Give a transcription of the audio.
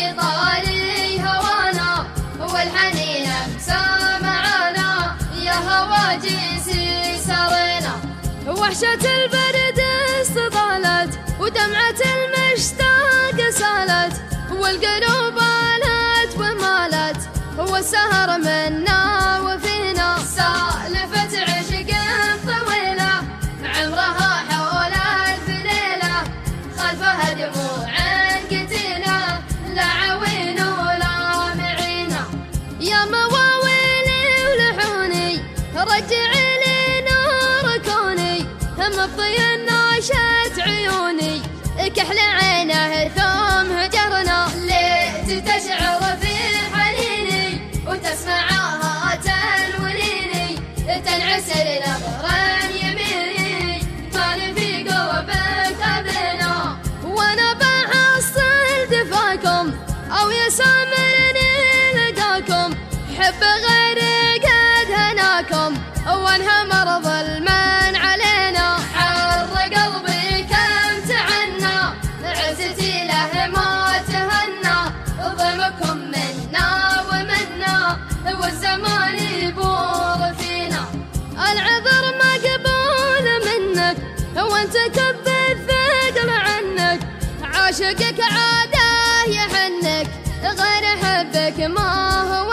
في طاري هوانا والحنين امسى معانا يا هواجسي سرينا. وحشة البرد استطالت ودمعة المشتاق سالت والقلوب آلت ومالت والسهر منا وفينا. سالفة عشق طويلة عمرها حول 1000 ليلة خلفها دموع قتيلة لا عوين ولا معينة. يا مواويلي ولحوني رجعي لي نور كوني مبطي ناشت عيوني كحل عينه ثم هجرنا. ليت تشعر في حنيني وتسمعها تنوليني تنعسر نظرا يميني كان في قربك أبنا. وانا بحصل دفاكم او يسامرني لقاكم حب غيري قد هناكم وانها مرض المن علينا. حر قلبي كم تعنى عزتي له ما تهنى ضمكم منا ومنا والزمان يبور فينا. العذر مقبول منك وانت كب الثقل عنك عاشقك عاده يحنك غير حبك ما هو